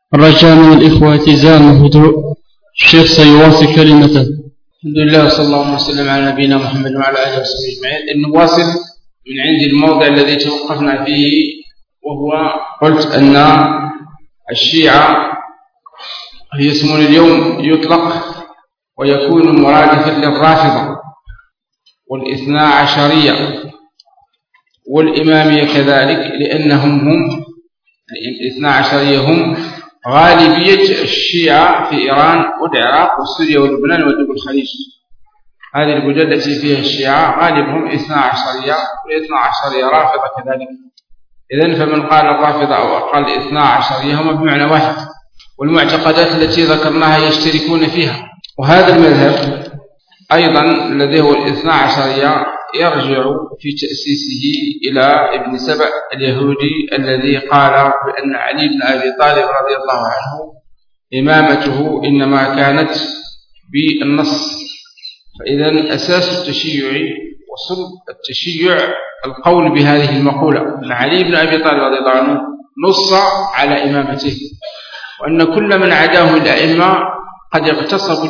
الرجاء من الإخوة التزام الهدوء. الشيخ سيواصل كلمته. الحمد لله وصلى الله وسلم على نبينا محمد وعلى آله وصحبه أجمعين. نواصل من عند الموضع الذي توقفنا فيه، وهو قلت أن الشيعة هي اسم اليوم يطلق ويكون مرادفا للرافضة والاثنا عشرية والإمامية كذلك، لأنهم هم الاثنا عشرية هم غالبية الشيعة في إيران والعراق وسوريا ولبنان ودول الخليج. هذه البلاد التي فيها الشيعة غالبهم اثنا عشرية، والاثنا عشرية رافضة كذلك. إذن فمن قال الرافضة أو أقل اثنا عشرية هم بمعنى واحد، والمعتقدات التي ذكرناها يشتركون فيها. وهذا المذهب أيضا الذي هو الاثنا عشرية يرجع في تأسيسه إلى ابن سبأ اليهودي الذي قال بأن علي بن أبي طالب رضي الله عنه إمامته إنما كانت بالنص. فإذا أساس التشيع وصلب التشيع القول بهذه المقولة أن علي بن أبي طالب رضي الله عنه نص على إمامته، وأن كل من عداه الأئمة قد اغتصبوا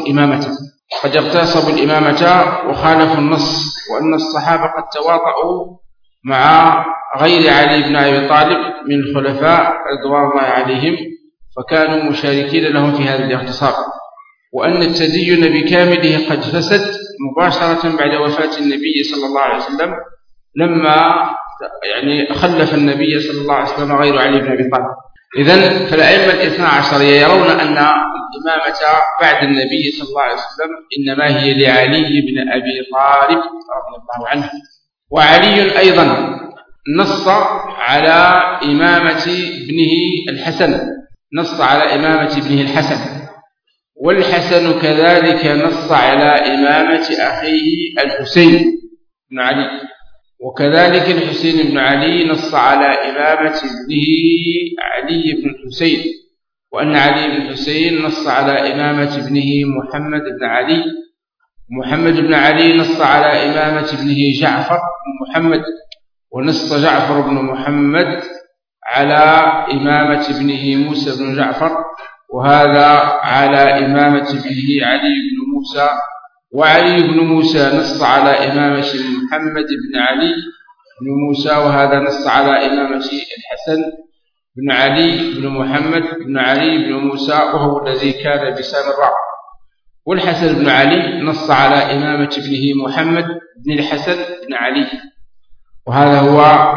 الإمامة وخالفوا النص، وأن الصحابة قد تواطؤوا مع غير علي بن أبي طالب من الخلفاء رضوان الله عليهم، فكانوا مشاركين لهم في هذا الاغتصاب، وأن التدين بكامله قد فسد مباشرة بعد وفاة النبي صلى الله عليه وسلم، لما خلف النبي صلى الله عليه وسلم غير علي بن أبي طالب. إذن فالأئمة الاثنا عشرية يرون أن الإمامة بعد النبي صلى الله عليه وسلم إنما هي لعلي بن أبي طالب رضي الله عنه. وعلي أيضا نص على إمامة ابنه الحسن، والحسن كذلك نص على إمامة أخيه الحسين بن علي، وكذلك الحسين بن علي نص على إمامة ابنه علي بن الحسين، وأن علي بن الحسين نص على إمامة ابنه محمد بن علي، محمد بن علي نص على إمامة ابنه جعفر بن محمد، ونص جعفر بن محمد على إمامة ابنه موسى بن جعفر، وهذا على إمامة ابنه علي بن موسى، وعلي بن موسى نص على إمامة محمد بن علي بن موسى، وهذا نص على إمامة الحسن بن علي بن محمد بن علي بن موسى، وهو الذي كان بسام الراء. والحسن بن علي نص على إمامة ابنه محمد بن الحسن بن علي، وهذا هو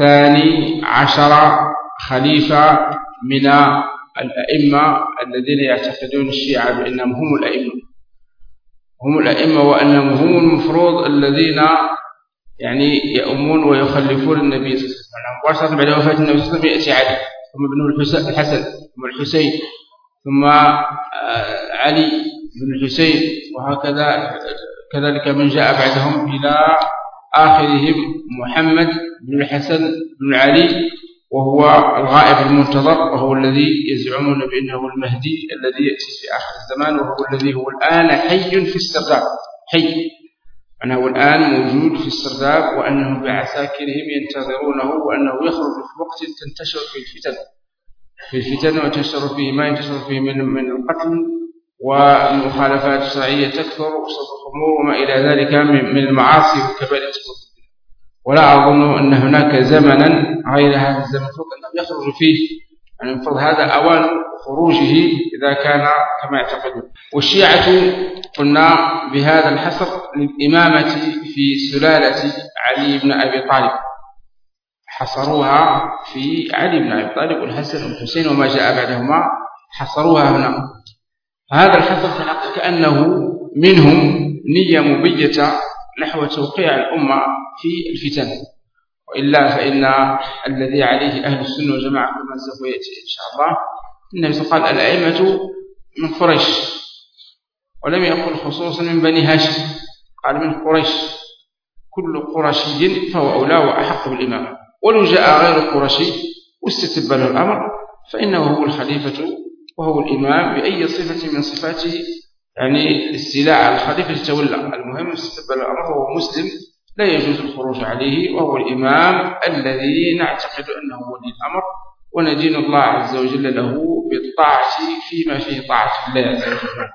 12 خليفة من الأئمة الذين يعتقدون الشيعة بأنهم هم الأئمة وأنهم هم المفروض الذين يؤمون ويخلفون النبي صلى الله عليه وسلم. مباشرة بعد وفاة النبي صلى الله عليه وسلم يأتي علي، ثم ابنه الحسن، ثم الحسين، ثم علي بن الحسين، وهكذا كذلك من جاء بعدهم إلى آخرهم محمد بن الحسن بن علي، وهو الغائب المنتظر، وهو الذي يزعمون بأنه المهدي الذي يأتي في آخر الزمان، وهو الذي هو الآن حي في السرداب، أنه الآن موجود في السرداب، وأنه بعساكرهم ينتظرونه، وأنه يخرج في وقت تنتشر في الفتن وتنتشر فيه ما ينتشر فيه من القتل والمخالفات الشرعية تكثر وشرب الخمور وما إلى ذلك من المعاصي والكبائر. ولا أظن أن هناك زمنا غير هذا الزمن أنه يخرج فيه، المفروض هذا أوان خروجه إذا كان كما يعتقدون. والشيعة قلنا بهذا الحصر للإمامة في سلالة علي بن أبي طالب، حصروها في علي بن أبي طالب والحسن والحسين وما جاء بعدهما، حصروها هنا. هذا الحصر في الحقيقة كأنه منهم نية مبيتة نحو توقيع الأمة في الفتن، وإلا فإن الذي عليه أهل السنة والجماعة كما سوف يأتي إن شاء الله، النبي صلى الله عليه وسلم قال الأئمة من قريش، ولم يقل خصوصا من بني هاشم، قال من قريش، كل قرشي فهو أولى وأحق بالإمامة، ولو جاء غير قرشي واستتب له الأمر فإنه هو الخليفة وهو الإمام بأي صفة من صفاته، الاستيلاء على الخليفة تولى، المهم استتب له الأمر وهو مسلم لا يجوز الخروج عليه، وهو الإمام الذي نعتقد أنه ولي الأمر وندين الله عز وجل له بالطاعة فيما فيه طاعة الله عز وجل.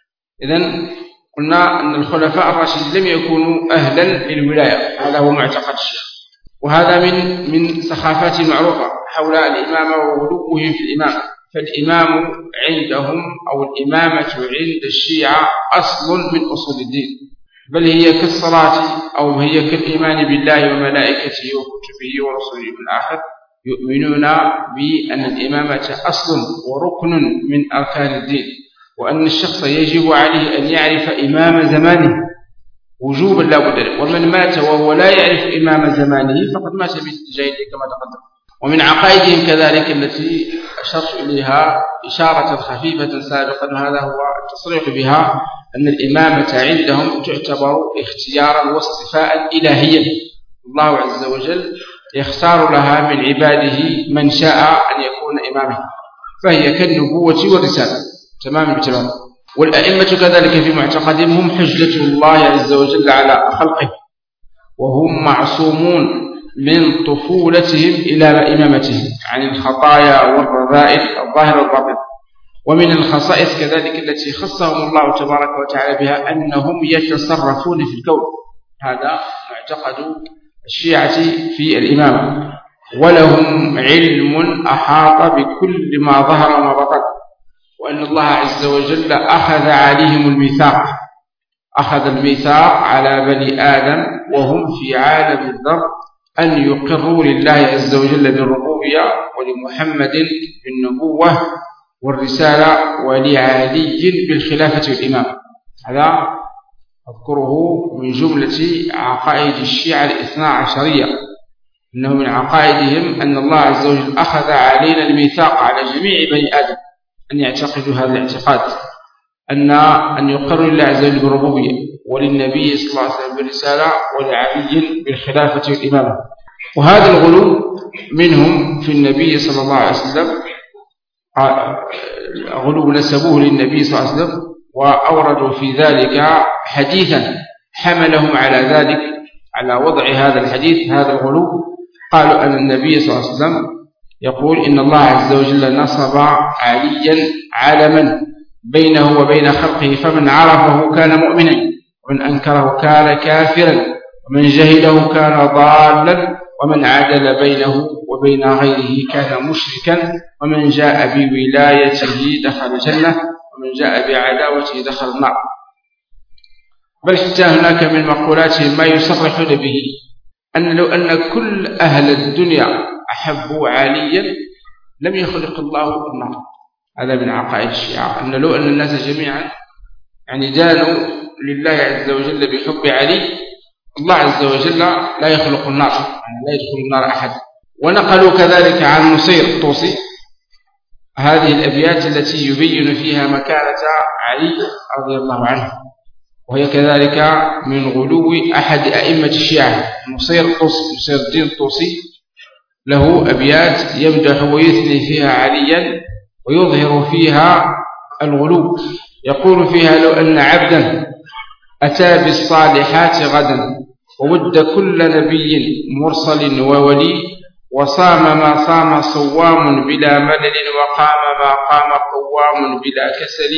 إذن قلنا أن الخلفاء الراشدين لم يكونوا أهلا للولاية، هذا هو معتقد الشيخ، وهذا من سخافات معروفة حول الإمامة وغلوهم في الإمامة. فالإمام عندهم أو الإمامة عند الشيعة أصل من أصول الدين، بل هي كالصلاة أو هي كالإيمان بالله وملائكته وكتبه ورسله بالآخر. يؤمنون بأن الإمامة أصل وركن من أركان الدين، وأن الشخص يجب عليه أن يعرف إمام زمانه وجوبا لا بد له، ومن مات وهو لا يعرف إمام زمانه فقد مات بالجاهلية كما تقدم. ومن عقائدهم كذلك التي أشرت إليها إشارة خفيفة سابقا، وهذا هو التصريح بها، أن الإمامة عندهم تعتبر اختيارا واصطفاء إلهيا، الله عز وجل يختار لها من عباده من شاء أن يكون إماما، فهي كالنبوة والرسالة تماما بتمام. والأئمة كذلك في معتقدهم هم حجة الله عز وجل على خلقه، وهم معصومون من طفولتهم إلى إمامتهم عن الخطايا والرذائل الظاهر والباطن. ومن الخصائص كذلك التي خصهم الله تبارك وتعالى بها أنهم يتصرفون في الكون، هذا معتقد الشيعة في الإمامة. ولهم علم أحاط بكل ما ظهر وما بطن، وأن الله عز وجل أخذ عليهم الميثاق، أخذ الميثاق على بني آدم وهم في عالم الذر أن يقروا لله عز وجل بالربوبية، ولمحمد بالنبوة والرسالة، ولعلي بالخلافة والإمامة. هذا أذكره من جملة عقائد الشيعة الاثنا عشرية، إنه من عقائدهم أن الله عز وجل أخذ علينا الميثاق على جميع بني آدم أن يعتقدوا هذا الاعتقاد، أن يقروا لله عز وجل بالربوبية، وللنبي صلى الله عليه وسلم بالرسالة، ولعلي بالخلافة والإمامة. وهذا الغلو منهم في النبي صلى الله عليه وسلم، غلو نسبوه للنبي صلى الله عليه وسلم، وأوردوا في ذلك حديثا حملهم على ذلك، على وضع هذا الحديث هذا الغلو. قالوا أن النبي صلى الله عليه وسلم يقول إن الله عز وجل نصب عليا علما بينه وبين خلقه، فمن عرفه كان مؤمنا، ومن أنكره كان كافرا، ومن جهله كان ضالا، ومن عدل بينه وبين غيره كان مشركا، ومن جاء بولايته دخل الجنة، ومن جاء بعداوته دخل النار. بل حتى هناك من مقولاتهم ما يصرحون به أن لو أن كل أهل الدنيا أحبوا عليا لم يخلق الله النار. هذا من عقائد الشيعة، أن لو أن الناس جميعا يعني دانوا لله عز وجل بحب علي، الله عز وجل لا يخلق النار، يعني لا يدخل النار أحد. ونقلوا كذلك عن نصير الطوسي هذه الأبيات التي يبين فيها مكانة علي رضي الله عنه، وهي كذلك من غلو أحد أئمة الشيعة نصير الدين الطوسي، له أبيات يمدح ويثني فيها عليا ويظهر فيها الغلو. يقول فيها لو أن عبدا أتى بالصالحات غدا، وود كل نبي مرسل وولي، وصام ما صام صوام بلا ملل، وقام ما قام قوام بلا كسل،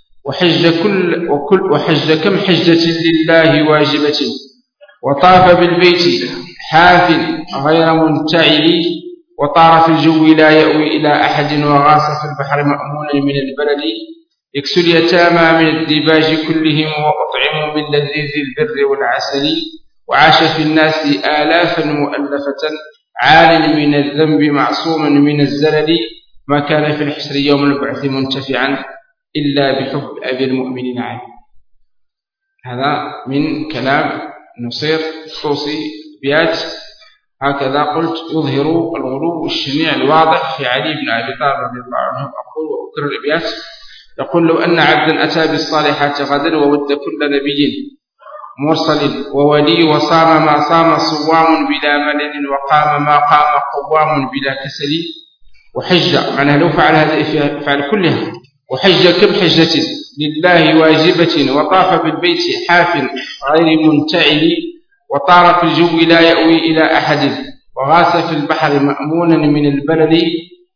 وحج كم حجة لله واجبة، وطاف بالبيت حاف غير منتعل، وطار في الجو لا يأوي إلى أحد، وغاص في البحر مأمونا من البلد، يكسو اليتامى من الديباج كلهم، وأطعموا من لذيذ البر والعسل، وعاش في الناس آلافا مؤلفة، عال من الذنب معصوما من الزلل، ما كان في الحشر يوم البعث منتفعا إلا بحب أبي المؤمنين علي. هذا من كلام نصير الطوسي بيات هكذا قلت يظهر الغلو الشنيع الواضح في علي بن أبي طالب رضي الله عنه. أقول وأكرر الأبيات. يقول لو أن عبدا أتى بالصالحات غدا، وود كل نبي مرسل وولي، وصام ما صام صوام بلا ملل، وقام ما قام قوام بلا كسل، وحج معناه لو فعل هذا فعل كلها، وحج كم حجة لله واجبة، وطاف بالبيت حاف غير منتعل، وطار في الجو لا يأوي إلى أحد، وغاس في البحر مأمونا من البلل،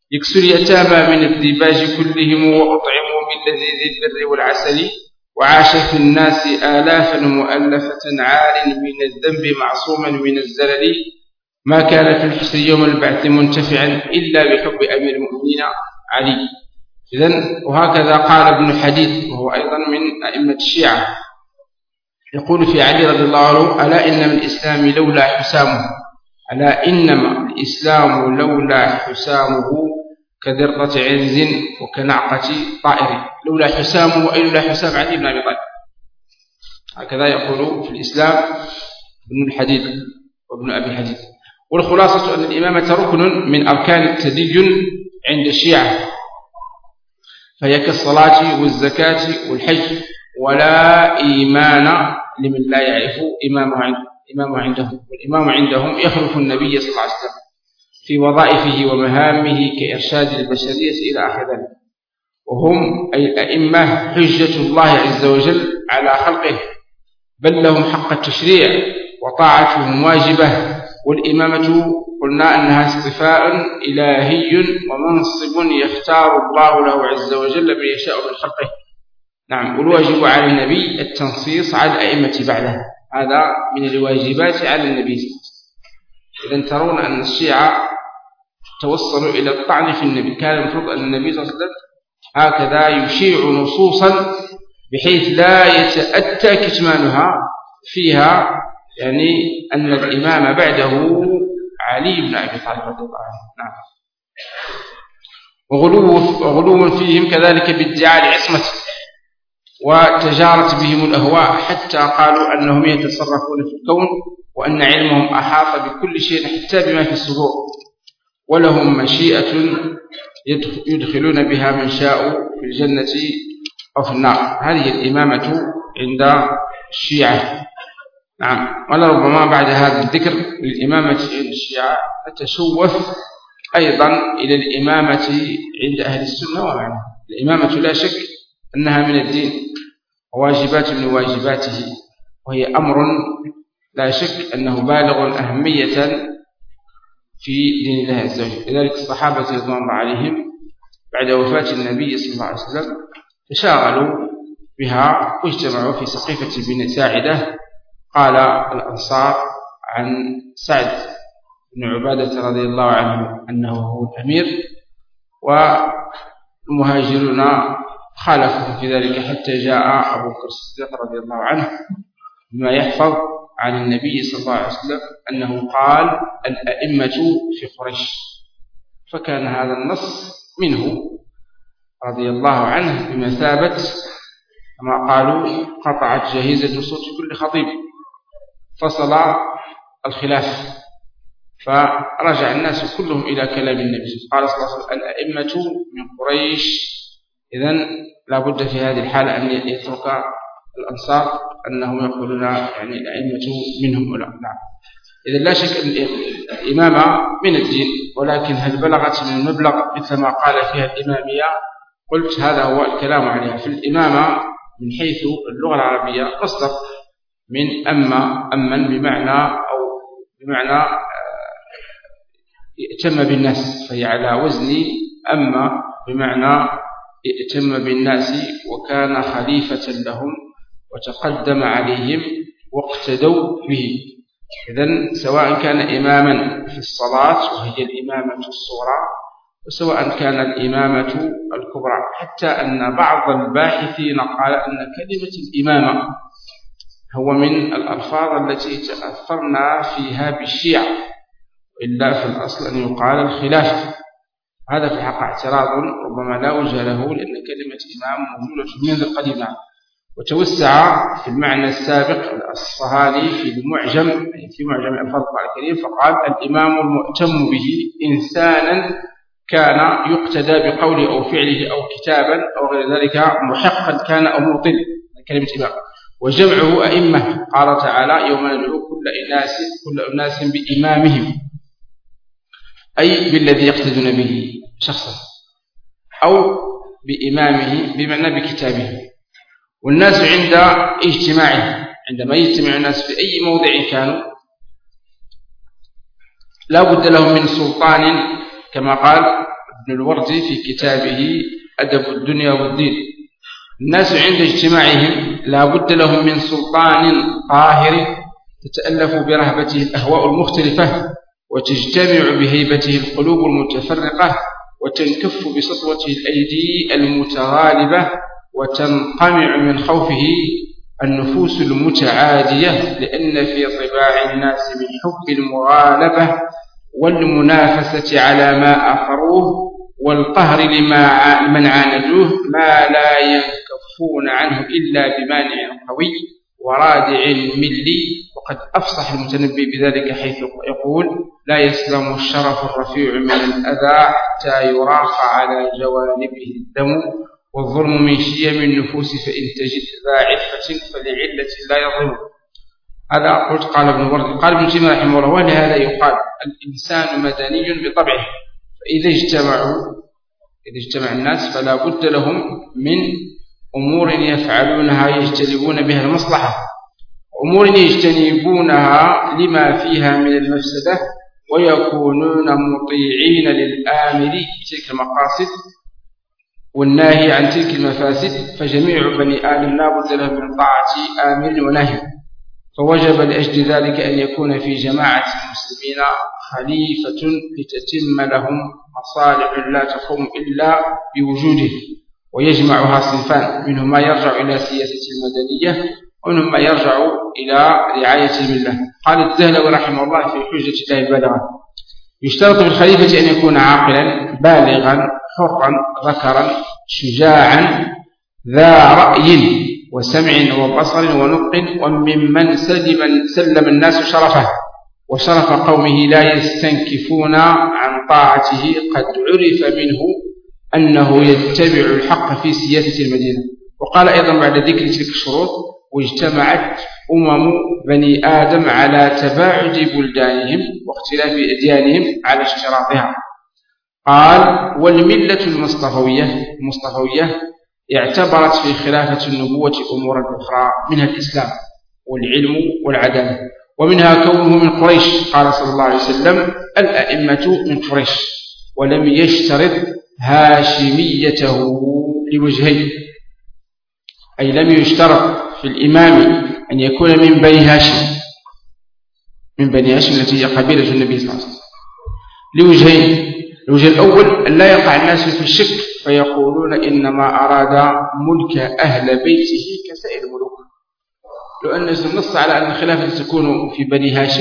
يكسو اليتامى من الديباج كلهم وأطعموا من لذيذ البر والعسل وعاش في الناس آلافا مؤلفة عال من الذنب معصوما من الزلل ما كان في الحشر يوم البعث منتفعا إلا بحب أمير المؤمنين علي. إذن وهكذا قال ابن حديد وهو أيضا من أئمة الشيعة يقول في علي رضي الله عنه ألا إن من الإسلام لولا حسامه ألا إنما الإسلام لولا حسامه كذرة عنز وكنعقة طائر. لولا حسامه أي لولا حسام علي بن أبي طالب. هكذا يقول في الإسلام ابن الحديد وابن أبي الحديد. والخلاصة أن الإمامة ركن من أركان التدين عند الشيعة فهي كالصلاة والزكاة والحج ولا إيمان لمن لا يعرف إمامه عندهم. والإمام عندهم يخلف النبي صلى الله عليه وسلم في وظائفه ومهامه كإرشاد البشرية إلى آخر ذلك. وهم أي الأئمة حجة الله عز وجل على خلقه بل لهم حق التشريع وطاعتهم واجبة. والإمامة قلنا أنها اصطفاء إلهي ومنصب يختار الله له عز وجل من يشاء من خلقه. نعم. والواجب على النبي التنصيص على الأئمة بعده. هذا من الواجبات على النبي. إذن ترون أن الشيعة توصلوا إلى الطعن في النبي. كان المفروض أن النبي صلى الله عليه وسلم هكذا يشيع نصوصا بحيث لا يتأتى كتمانها فيها يعني أن الإمام بعده علي بن أبي طالب رضي الله عنه. نعم. وغلو فيهم كذلك بادعاء العصمة وتجارت بهم الأهواء حتى قالوا أنهم يتصرفون في الكون وأن علمهم أحاط بكل شيء حتى بما في الصدور ولهم مشيئة يدخلون بها من شاء في الجنة أو في النار. هذه الإمامة عند الشيعة. نعم. ولربما بعد هذا الذكر للإمامة عند الشيعة نتشوف أيضا إلى الإمامة عند أهل السنة والجماعة. الإمامة لا شك أنها من الدين وواجبات من واجباته وهي أمر لا شك أنه بالغ أهمية في دين الله عز وجل. لذلك الصحابة رضوان الله عليهم بعد وفاة النبي صلى الله عليه وسلم تشاغلوا بها واجتمعوا في سقيفة بن ساعدة. قال الأنصار عن سعد بن عبادة رضي الله عنه أنه هو الأمير والمهاجرون خالفوا في ذلك حتى جاء أبو بكر الصديق رضي الله عنه بما يحفظ عن النبي صلى الله عليه وسلم أنه قال الأئمة في قريش. فكان هذا النص منه رضي الله عنه بمثابة كما قالوا قطعت جهيزة صوت كل خطيب فصل الخلاف. فرجع الناس كلهم إلى كلام النبي قال صلى الله عليه وسلم الأئمة من قريش. إذن لا بد في هذه الحالة أن يترك الأنصار أنهم يقولون يعني الأئمة منهم ولا لا. إذن لا شك أن الإمامة من الدين ولكن هل بلغت من المبلغ مثل ما قال فيها الإمامية؟ قلت هذا هو الكلام عليها. في الإمامة من حيث اللغة العربية مصدر من أمن بمعنى ائتم بالناس فهي على وزن أما بمعنى ائتم بالناس وكان خليفة لهم وتقدم عليهم واقتدوا به. إذن سواء كان إماما في الصلاة وهي الإمامة الصغرى وسواء كان الإمامة الكبرى حتى أن بعض الباحثين قال أن كلمة الإمامة هو من الألفاظ التي تأثرنا فيها بالشيعة إلا في الأصل أن يقال الخلافة. هذا في الحق اعتراض ربما لا وجه له لأن كلمة إمام موجودة منذ القديم. وتوسع في المعنى السابق الأصفهاني في معجم ألفاظ القرآن الكريم فقال الإمام المؤتم به إنسانا كان يقتدى بقوله أو فعله أو كتابا أو غير ذلك محقا كان أو مبطل كلمة إمام. وجمعه أئمة قال تعالى يوم ندعو كل أناس بإمامهم أي بالذي يقتدون به شخصا أو بإمامه بمعنى بكتابه. والناس عند اجتماعهم عندما يجتمع الناس في أي موضع كانوا لا بد لهم من سلطان كما قال ابن الوردي في كتابه أدب الدنيا والدين: الناس عند اجتماعهم لا بد لهم من سلطان قاهر تتألف برهبته الأهواء المختلفة، وتجتمع بهيبته القلوب المتفرقة، وتنكف بسطوته الأيدي المتغالبة، وتنقمع من خوفه النفوس المتعادية، لأن في طباع الناس من حب المغالبة والمنافسة على ما أثروه والقهر لمن عاندوه ما لا ينكفون عنه إلا بمانع قوي ورادع ملي. وقد أفصح المتنبي بذلك حيث يقول: لا يسلم الشرف الرفيع من الأذى حتى يراق على جوانبه الدم، والظلم من شيم النفوس فإن تجد ذا عفة فلعلة لا يظلم. هذا قلت قال ابن وردي. قال ابن تيمية رحمه الله: ولهذا يقال الإنسان مدني بطبعه، فإذا اجتمع الناس فلا بد لهم من أمور يفعلونها يجتلبون بها المصلحة، أمور يجتنبونها لما فيها من المفسدة، ويكونون مطيعين للآمر بتلك المقاصد والناهي عن تلك المفاسد. فجميع بني آدم لا بد لهم من طاعة آمر وناهي، فوجب لأجل ذلك أن يكون في جماعة المسلمين خليفة لتتم لهم مصالح لا تقوم إلا بوجوده، ويجمعها صنفان: منهم ما يرجع إلى سياسة المدنية، ومنهم ما يرجع إلى رعاية الملة. قال الذهلوي رحمه الله في حجة الله البالغة: يشترط في الخليفة أن يكون عاقلا بالغا حرا ذكرا شجاعا ذا رأي وسمع وبصر ونطق، وممن سلم الناس شرفه وشرف قومه لا يستنكفون عن طاعته، قد عرف منه أنه يتبع الحق في سياسة المدينة. وقال أيضا بعد ذكر تلك الشروط: واجتمعت بني آدم على تباعد بلدانهم واختلاف أديانهم على اشتراطها. قال: والملة المصطفوية اعتبرت في خلافة النبوة أمورا أخرى، منها الإسلام والعلم والعدالة، ومنها كونه من قريش. قال صلى الله عليه وسلم: الأئمة من قريش، ولم يشترط هاشميته لوجهين، أي لم يشترط في الإمام أن يكون من بني هاشم، التي هي قبيلة النبي صلى الله عليه وسلم، لوجهين: الوجه الأول أن لا يقع الناس في الشك فيقولون إنما أراد ملك أهل بيته كسائر الملوك. لو أن النص على أن الخلافة تكون في بني هاشم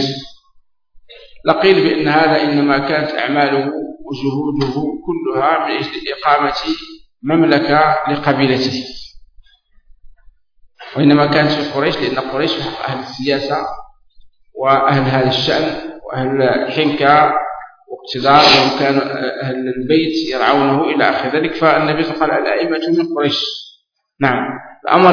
لقيل بأن هذا إنما كانت أعماله وجهوده كلها من أجل إقامة مملكة لقبيلته، وإنما كانت في قريش لأن قريش أهل السياسة وأهل هذا الشأن وأهل الحنكة واقتدار، وهم كانوا أهل البيت يرعونه إلى آخر ذلك. فالنبي صلى الله عليه وسلم قال: الأئمة من قريش. نعم. الأمر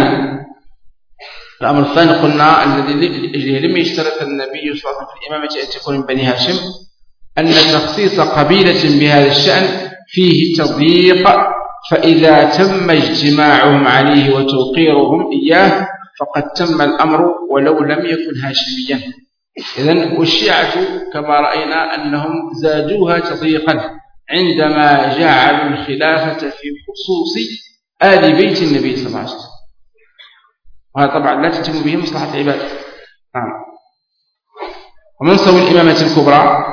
الثاني قلنا الذي لم يشترط النبي صلى الله عليه وسلم في الإمامة أن تكون من بني هاشم، أن تخصيص قبيلة بهذا الشأن فيه تضييق، فإذا تم اجتماعهم عليه وتوقيرهم إياه فقد تم الأمر ولو لم يكن هاشميا. إذن والشيعة كما رأينا أنهم زادوها تضييقا عندما جعلوا الخلافة في خصوص آل بيت النبي صلى الله عليه وسلم، وهذا طبعا لا تتم به مصلحة العباد. ومنصب الإمامة الكبرى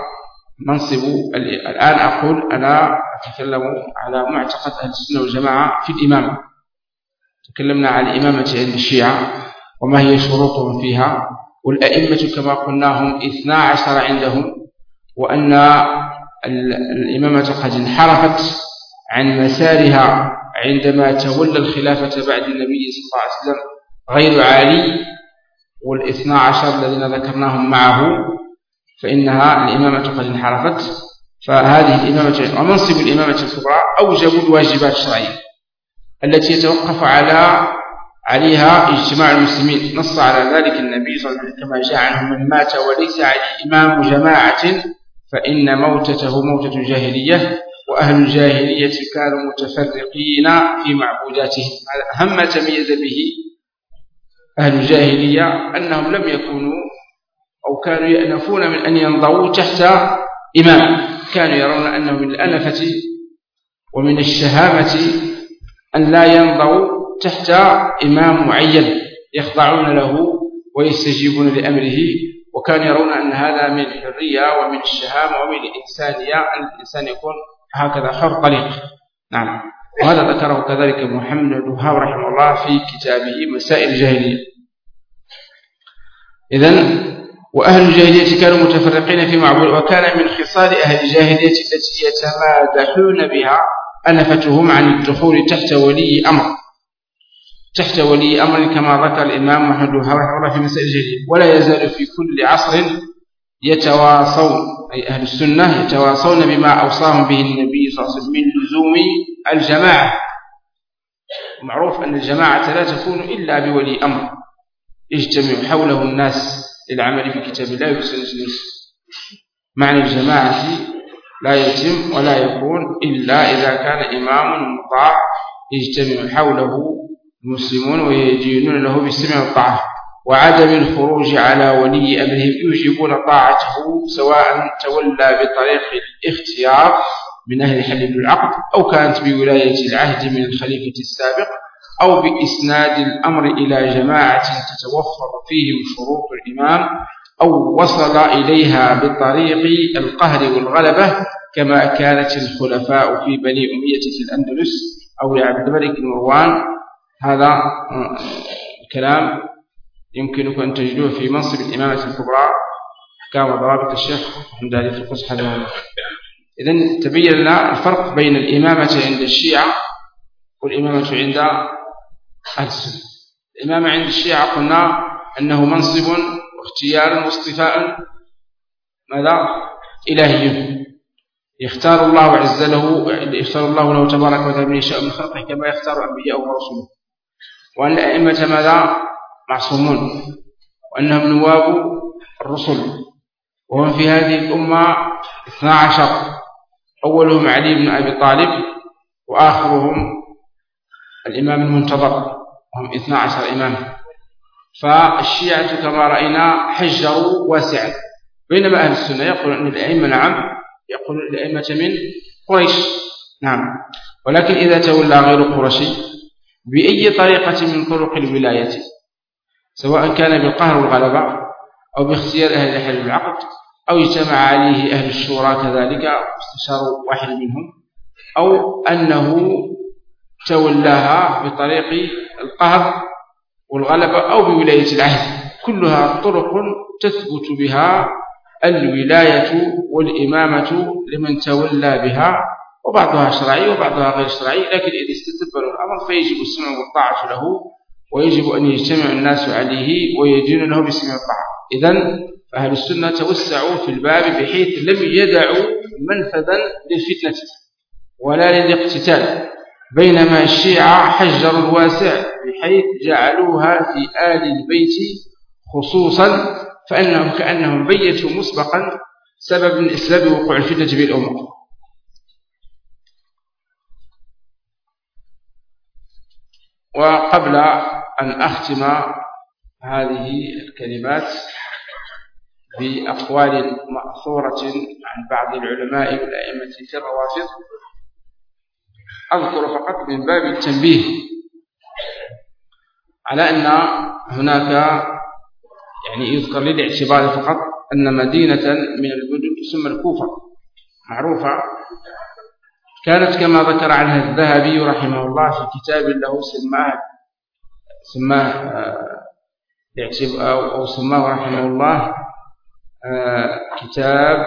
الآن أقول أنا أتكلم على معتقد أهل السنة والجماعة في الإمامة. تكلمنا عن الإمامة عند الشيعة وما هي شروطهم فيها، والأئمة كما قلناهم 12 عندهم، وأن الإمامة قد انحرفت عن مسارها عندما تولى الخلافة بعد النبي صلى الله عليه وسلم غير عالي، وال12 الذين ذكرناهم معه فإنها الإمامة قد انحرفت. فهذه الإمامة ومنصب الإمامة الكبرى أوجب الواجبات الشرعية التي يتوقف عليها اجتماع المسلمين. نص على ذلك النبي صلى الله عليه وسلم كما جاء عنه: من مات وليس عليه إمام جماعة فإن موتته موتة جاهلية، وأهل الجاهلية كانوا متفرقين في معبوداتهم. أهم ما تميز به أهل الجاهلية أنهم لم يكونوا أو كانوا يأنفون من أن ينضووا تحت إمام، كانوا يرون أنه من الأنفة ومن الشهامة أن لا ينضوا تحت إمام معين يخضعون له ويستجيبون لأمره، وكانوا يرون أن هذا من الحرية ومن الشهامة ومن الإنسانية، أن الإنسان يكون هكذا حر طليق. نعم. وهذا ذكره كذلك محمد بن الوهاب رحمه الله في كتابه مسائل الجاهلية. إذن وأهل الجاهلية كانوا متفرقين في معبود، وكان من خصال أهل الجاهلية التي يتمادحون بها أنفتهم عن الدخول تحت ولي أمر، تحت ولي أمر كما ذكر الإمام محمد بن الوهاب رحمه الله في مسائل الجاهلية. ولا يزال في كل عصر يتواصون، أي أهل السنة يتواصون بما أوصاهم به النبي صلى الله عليه وسلم من لزوم الجماعة. معروف أن الجماعة لا تكون إلا بولي أمر يجتمع حوله الناس للعمل في كتاب الله وسنة النبي. معنى الجماعة لا يتم ولا يكون إلا إذا كان إمام مطاع يجتمع حوله المسلمون ويدينون له بالسمع والطاعة، وعدم الخروج على ولي أمرهم يوجبون طاعته سواء تولى بطريق الاختيار من أهل الحل والعقد، أو كانت بولاية العهد من الخليفة السابق، أو بإسناد الأمر إلى جماعة تتوفر فيهم شروط الإمام، أو وصل إليها بطريق القهر والغلبة كما كانت الخلفاء في بني أمية في الأندلس أو لعبد الملك بن مروان. هذا الكلام يمكنكم أن تجدوه في منصب الإمامة الكبرى أحكام وضوابط الشيخ محمد علي في القصح حفظه الله. إذن تبين لنا الفرق بين الإمامة عند الشيعة والإمامة عند أهل السنة. الإمامة عند الشيعة قلنا أنه منصب واختيار واصطفاء ماذا؟ إلهي، يختار الله عز له، يختار الله له تبارك وتعالى من يشاء من خلقه كما يختار أنبياءه ورسوله. وأن الأئمة ماذا؟ معصومون، وأنهم نواب الرسل، وهم في هذه الأمة 12، أولهم علي بن أبي طالب وآخرهم الإمام المنتظر، وهم 12 إمام. فالشيعة كما رأينا حجروا واسعا، بينما أهل السنة يقول أن الأئمة نعم، يقول الأئمة من قريش نعم، ولكن إذا تولى غير قرشي بأي طريقة من طرق الولاية، سواء كان بالقهر والغلبة أو باختيار أهل الحل والعقد، أو اجتمع عليه أهل الشورى كذلك واستشاروا واحد منهم، أو أنه تولاها بطريق القهر والغلبة أو بولاية العهد، كلها طرق تثبت بها الولاية والإمامة لمن تولى بها، وبعضها شرعي وبعضها غير شرعي، لكن إذا استتب الأمر فيجب السمع والطاعة له، ويجب أن يجتمع الناس عليه ويدين له بسمع الطاعة. إذن فأهل السنة توسعوا في الباب بحيث لم يدعوا منفذا للفتنة ولا للاقتتال، بينما الشيعة حجروا الواسع بحيث جعلوها في آل البيت خصوصا، فأنهم كأنهم بيتوا مسبقا سبب من أسباب وقوع الفتنة بالأمة. وقبل أن أختم هذه الكلمات بأقوال مأثورة عن بعض العلماء والأئمة في الروافض، أذكر فقط من باب التنبيه على أن هناك يذكر للاعتبار فقط أن مدينة من المدن تسمى الكوفة معروفة، كانت كما ذكر عنها الذهبي رحمه الله في كتاب له سماه رحمه الله كتاب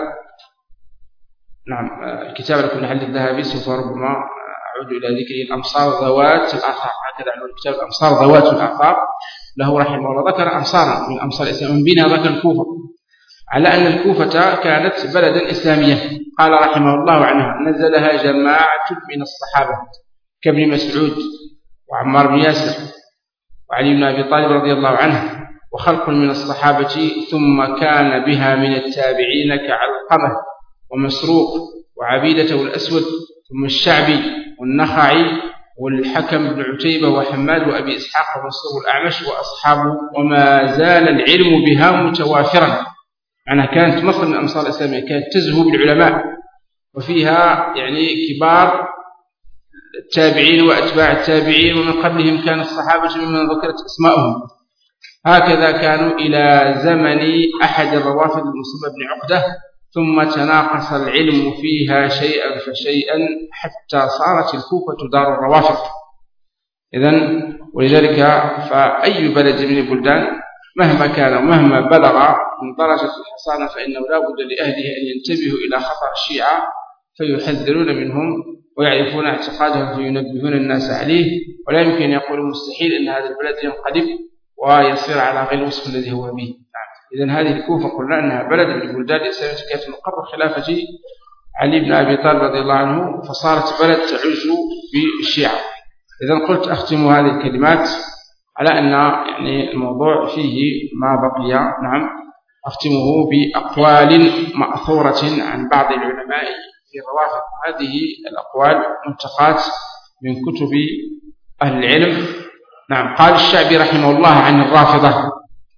الكتاب لكم حل الذهبي، سوف ربما أعود إلى ذكره، الأمصار ذوات الآثار، هكذا عنوان الكتاب الأمصار ذوات الآثار له رحمه الله. ذكر أمصارا من أمصار الإسلام، من بينها ذكر الكوفة، على أن الكوفة كانت بلدا إسلاميا. قال رحمه الله عنها: نزلها جماعة من الصحابة كابن مسعود وعمار بن ياسر وعلي بن أبي طالب رضي الله عنه، وخلق من الصحابة، ثم كان بها من التابعين كعلقمة ومسروق وعبيدة والأسود، ثم الشعبي والنخعي والحكم بن عتيبة وحماد وأبي إسحاق ومنصور الأعمش وأصحابه، وما زال العلم بها متوافرا. معناها كانت مصر من الأمصار الإسلامية، كانت تزهو بالعلماء، وفيها كبار التابعين وأتباع التابعين، ومن قبلهم كان الصحابة ممن ذكرت أسماءهم. هكذا كانوا إلى زمن أحد الروافض المسمى بن عقدة، ثم تناقص العلم فيها شيئا فشيئا حتى صارت الكوفة دار الروافض. إذن ولذلك فأي بلد من البلدان مهما كان ومهما بلغ من درجة الحصانة فإنه لا بد لأهله أن ينتبهوا إلى خطر الشيعة فيحذرون منهم ويعرفون اعتقادهم فينبهون الناس عليه. ولا يمكن أن يقولوا مستحيل أن هذا البلد ينقلب ويصير على غير الوصف الذي هو به. إذن هذه الكوفة قلنا أنها بلد من البلدان الإسلامية كانت من قبل خلافة علي بن أبي طالب رضي الله عنه، فصارت بلد تعز بالشيعة. إذن قلت أختم هذه الكلمات على أن يعني الموضوع فيه ما بقي. نعم، أختمه بأقوال مأثورة عن بعض العلماء في الروافض. هذه الأقوال منتقات من كتب أهل العلم. نعم، قال الشعبي رحمه الله عن الرافضة،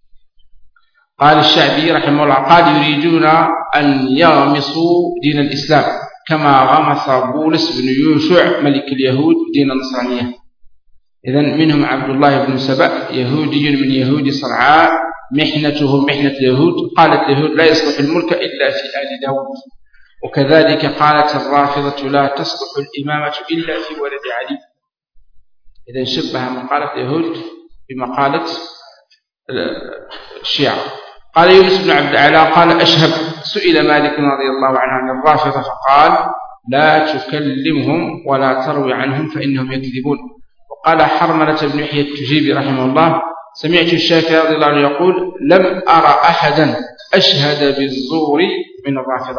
قال الشعبي رحمه الله قال يريدون أن يغمصوا دين الإسلام كما غمص بولس بن يوشع ملك اليهود دين النصرانية. إذن منهم عبد الله بن سبأ يهودي من يهود صنعاء، محنته محنة اليهود، قالت اليهود لا يصلح الملك إلا في آل داود. وكذلك قالت الرافضة لا تصلح الإمامة إلا في ولد علي. إذن شبه مقالة اليهود بمقالة الشيعة. قال يونس بن عبد الأعلى قال أشهب سئل مالك رضي الله عنه عن الرافضة فقال لا تكلمهم ولا تروي عنهم فإنهم يكذبون. وقال حرملة بن يحيى التجيبي رحمه الله سمعت الشافعي رضي الله عنه يقول لم أرى أحدا أشهد بالزور من الرافضة.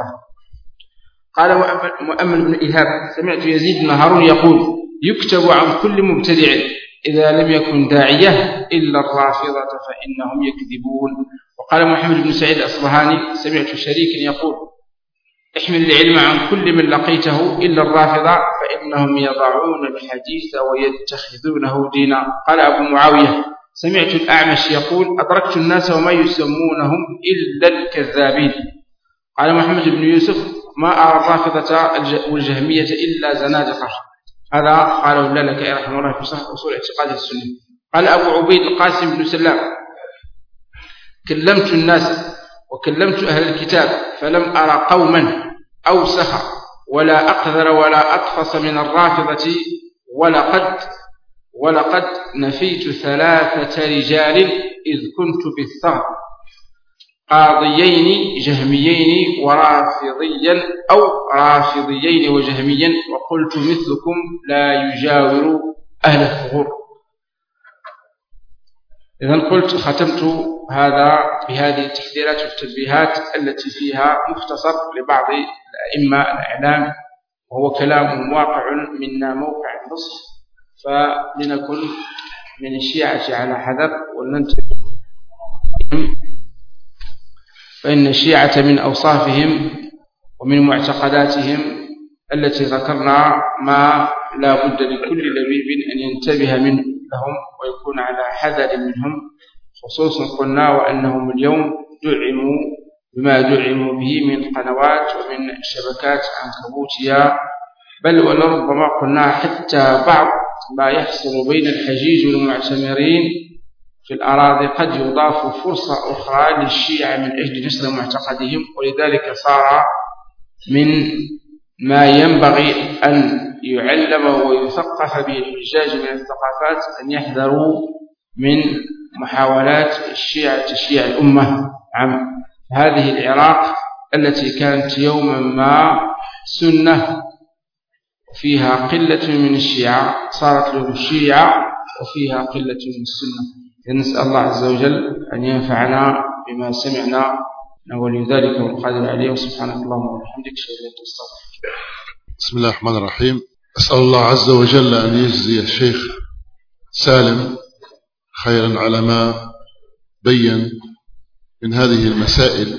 قال مؤمل بن إيهاب سمعت يزيد بن هارون يقول يكتب عن كل مبتدع إذا لم يكن داعية إلا الرافضة فإنهم يكذبون. وقال محمد بن سعيد الأصبهاني سمعت شريك يقول احمل العلم عن كل من لقيته إلا الرافضة فإنهم يضعون الحديث ويتخذونه دينا. قال أبو معاوية سمعت الأعمش يقول أدركت الناس وما يسمونهم إلا الكذابين. قال محمد بن يوسف ما أرى الرافضة والجهمية إلا زنادقة. هذا قاله اللالكائي رحمه الله في شرح أصول اعتقاد السنة. قال أبو عبيد القاسم بن سلام كلمت الناس وكلمت أهل الكتاب فلم أرى قوما أوسخ ولا أقذر ولا أقفص من الرافضة ولقد نفيت 3 رجال إذ كنت بالثغر قاضيين جهميين ورافضيا أو رافضيين وجهميا وقلت مثلكم لا يجاور أهل الثغور. إذن قلت ختمت هذا بهذه التحذيرات والتنبيهات التي فيها مختصر لبعض الأئمة الإعلام وهو كلام واقع منا موقع النصح، فلنكن من الشيعة على حذر ولننتبه فإن الشيعة من أوصافهم ومن معتقداتهم التي ذكرنا ما لا بد لكل لبيب أن ينتبه منه لهم ويكون على حذر منهم، خصوصا قلنا وأنهم اليوم دعموا بما دعموا به من قنوات ومن شبكات عنكبوتية، بل ولربما قلنا حتى بعض ما يحصل بين الحجيج والمعتمرين في الأراضي قد يضاف فرصة أخرى للشيعة من أجل نشر معتقدهم. ولذلك صار من ما ينبغي أن يعلم ويثقف به الحجاج من الثقافات أن يحذروا من محاولات الشيعة تشييع الأمة. هذه العراق التي كانت يوما ما سنة وفيها قلة من الشيعة صارت له الشيعة وفيها قلة من السنة. نسأل الله عز وجل أن ينفعنا بما سمعنا ولي ذلك والقادر عليه. وسبحانك اللهم وبحمدك أشهد أن لا إله إلا أنت أستغفرك. بسم الله الرحمن الرحيم. أسأل الله عز وجل أن يجزي الشيخ سالم خيرا على ما بين من هذه المسائل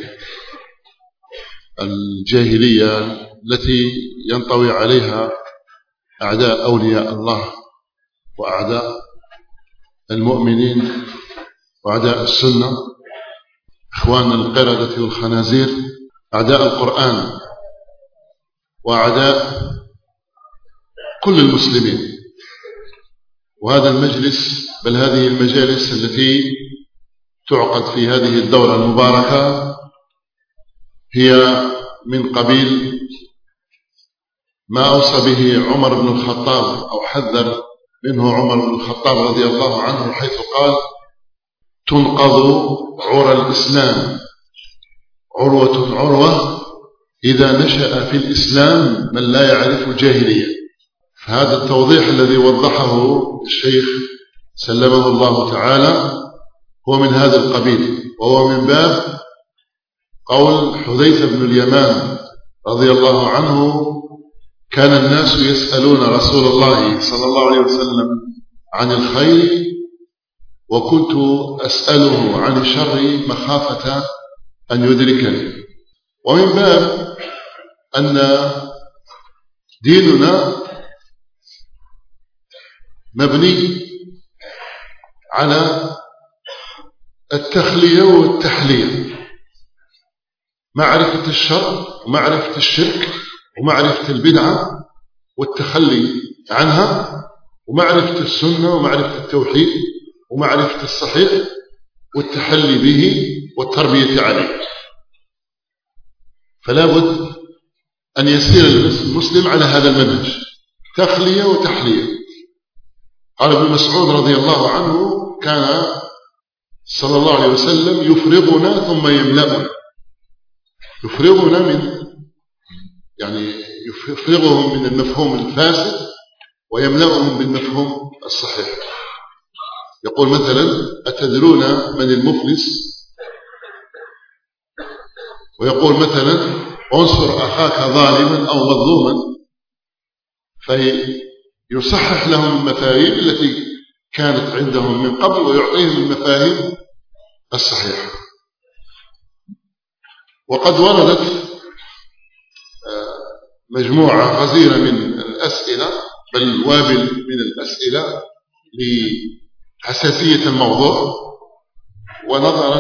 الجاهلية التي ينطوي عليها أعداء أولياء الله وأعداء المؤمنين وأعداء السنة، إخواننا القردة والخنازير، أعداء القرآن وأعداء كل المسلمين. وهذا المجلس بل هذه المجالس التي تعقد في هذه الدورة المباركة هي من قبيل ما أوصى به عمر بن الخطاب أو حذر منه عمر بن الخطاب رضي الله عنه، حيث قال: تنقض عرى الإسلام عروة عروة إذا نشأ في الإسلام من لا يعرف الجاهلية. فهذا التوضيح الذي وضحه الشيخ سلمه الله تعالى هو من هذا القبيل، وهو من باب قول حذيفة بن اليمان رضي الله عنه: كان الناس يسألون رسول الله صلى الله عليه وسلم عن الخير وكنت أسأله عن الشر مخافة أن يدركني. ومن باب أن ديننا مبني على التخلية والتحلية، معرفة الشر ومعرفة الشرك ومعرفة البدعة والتخلي عنها، ومعرفة السنة ومعرفة التوحيد ومعرفة الصحيح والتحلي به والتربية عليه. فلا بد أن يسير المسلم على هذا المنهج، تخلية وتحلية. قال ابن مسعود رضي الله عنه: كان صلى الله عليه وسلم يفرغنا ثم يملأنا. يفرغنا من يعني يفرغهم من المفهوم الفاسد ويملأهم بالمفهوم الصحيح. يقول مثلا: أتدرون من المفلس؟ ويقول مثلا: انصر أخاك ظالما أو مظلوما، فيصحح لهم المفاهيم التي كانت عندهم من قبل ويعطيهم المفاهيم الصحيحة. وقد وردت مجموعة غزيرة من الأسئلة، بل وابل من الأسئلة لحساسية الموضوع، ونظرا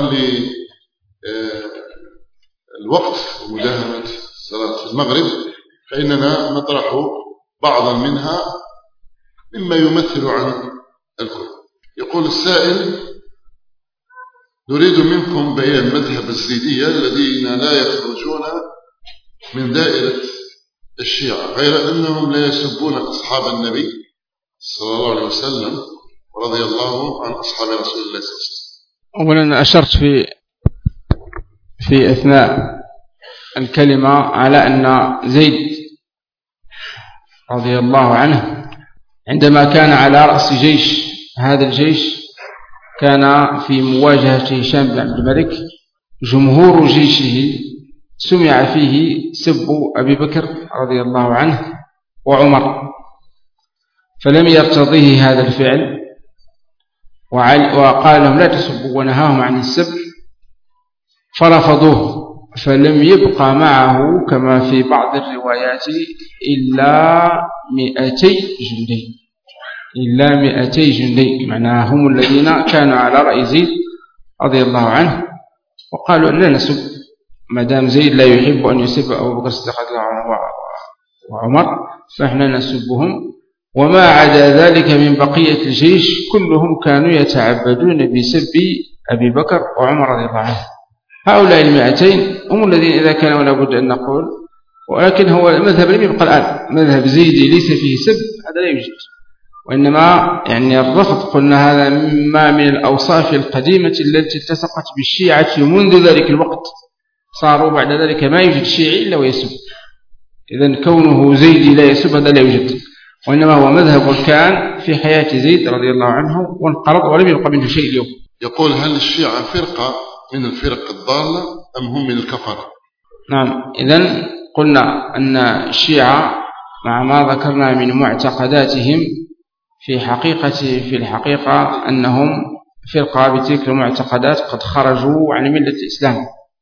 للوقت ومداهمة صلاة المغرب فإننا نطرح بعضا منها مما يمثل عن الكل. يقول السائل: نريد منكم بيان مذهب الزيدية الذين لا يخرجون من دائرة الشيعة، غير أنهم لا يسبون أصحاب النبي صلى الله عليه وسلم ورضي الله عن أصحاب رسول الله صلى الله عليه وسلم. أولا أشرت في أثناء الكلمة على أن زيد رضي الله عنه عندما كان على رأس جيش، هذا الجيش كان في مواجهة هشام بن عبد الملك، جمهور جيشه سمع فيه سب أبي بكر رضي الله عنه وعمر، فلم يرتضيه هذا الفعل وقال لهم لا تسبوا ونهاهم عن السب، فرفضوه، فلم يبقى معه كما في بعض الروايات إلا 200 جندي، إلا 200 جندي، معناها هم الذين كانوا على رأي زيد رضي الله عنه، وقالوا لا نسب ما دام زيد لا يحب أن يسب أبو بكر الصديق رضي الله عنه وعمر فإحنا نسبهم. وما عدا ذلك من بقية الجيش كلهم كانوا يتعبدون بسب أبي بكر وعمر رضي الله عنه. هؤلاء 200 هم الذين إذا كانوا لابد أن نقول، ولكن هو المذهب لم يبقى الآن، مذهب زيدي ليس فيه سب، هذا لا يوجد، وإنما يعني الرفض قلنا هذا مما من الأوصاف القديمة التي التصقت بالشيعة منذ ذلك الوقت، صاروا بعد ذلك ما يوجد شيعي إلا ويسب. إذن كونه زيدي لا يسب هذا لا يوجد، وإنما هو مذهب كان في حياة زيد رضي الله عنه وانقرض ولم يبقى منه شيء اليوم. يقول: هل الشيعة فرقة من الفرق الضالة أم هم من الكفرة؟ نعم، إذن قلنا أن الشيعة مع ما ذكرنا من معتقداتهم في الحقيقة أنهم فرقة بتلك المعتقدات قد خرجوا عن ملة الإسلام،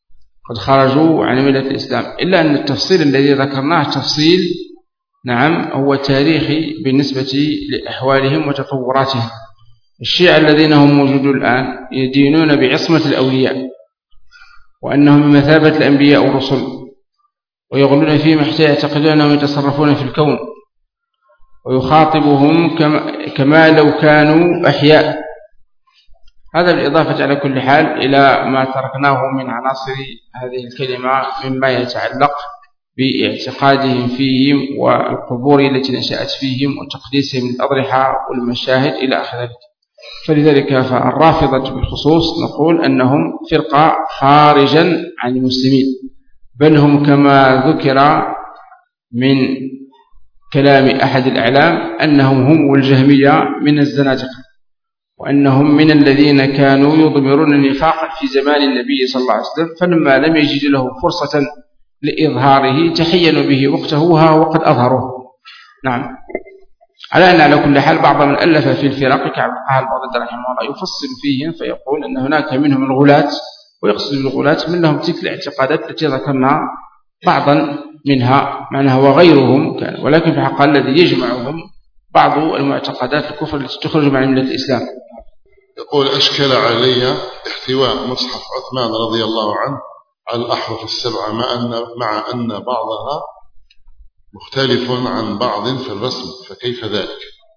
إلا أن التفصيل الذي ذكرناه تفصيل نعم هو تاريخي بالنسبة لأحوالهم وتطوراتهم. الشيعة الذين هم موجودون الآن يدينون بعصمة الأولياء وأنهم بمثابة الأنبياء والرسل، ويغلون فيهم حتى يعتقدون أنهم يتصرفون في الكون، ويخاطبهم كما لو كانوا أحياء. هذا بالإضافة على كل حال إلى ما تركناه من عناصر هذه الكلمة مما يتعلق باعتقادهم فيهم والقبور التي نشأت فيهم وتقديسهم للأضرحة والمشاهد إلى آخر ذلك. فلذلك فالرافضة بالخصوص نقول أنهم فرقة خارجا عن المسلمين، بل هم كما ذكر من كلام أحد الأعلام أنهم هم والجهمية من الزنادقة، وأنهم من الذين كانوا يضمرون النفاق في زمان النبي صلى الله عليه وسلم، فلما لم يجد له فرصة لإظهاره تحينوا به وقته وقد أظهروه. نعم. على أن على كل حال بعض من ألف في الفرق كعبد البغدادي رحمه الله يفصل فيهم فيقول أن هناك منهم الغلاة، ويقصد بالغلاة من لهم تلك الاعتقادات التي ذكرنا بعضا منها معناها وغيرهم كان، ولكن في الحقيقة الذي يجمعهم بعض المعتقدات الكفر التي تخرج عن ملة الإسلام. يقول أشكل علي احتواء مصحف عثمان رضي الله عنه على الأحرف السبعة مع أن بعضها مختلف عن بعض في الرسم، فكيف ذلك؟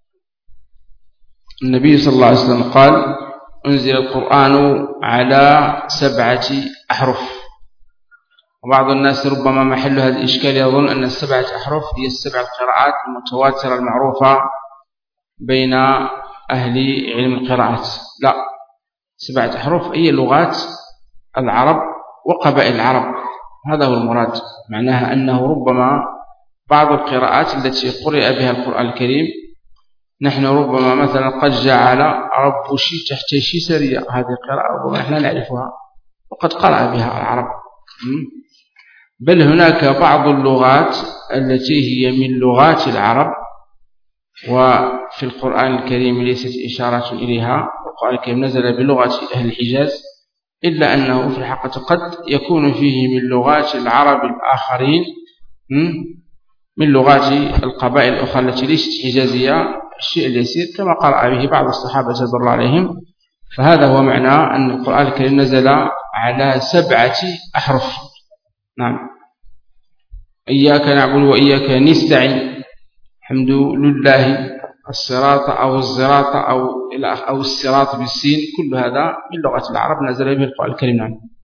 النبي صلى الله عليه وسلم قال أنزل القرآن على 7 أحرف، وبعض الناس ربما محل هذا الإشكال يظن أن 7 أحرف هي 7 القراءات المتواترة المعروفة بين أهل علم القراءات. لا، 7 أحرف هي لغات العرب وقبائل العرب، هذا هو المراد. معناها أنه ربما بعض القراءات التي قرئ بها القرآن الكريم نحن ربما مثلا قد جعل رب شي تحت شي سرية، هذه قراءة ربما نحن نعرفها وقد قرأ بها العرب. بل هناك بعض اللغات التي هي من لغات العرب وفي القرآن الكريم ليست إشارة إليها، القرآن الكريم نزل بلغة أهل الحجاز، إلا أنه في الحقيقة قد يكون فيه من لغات العرب الآخرين من لغات القبائل الأخرى التي ليست حجازية الشيء اليسير كما قرأ به بعض الصحابة رضي الله عليهم. فهذا هو معنى أن القرآن الكريم نزل على 7 أحرف. نعم. إياك نعبد وإياك نستعين، الحمد لله، الصراط أو الزراط أو الصراط بالسين، كل هذا من لغة العرب نزل به القرآن الكريم. نعم.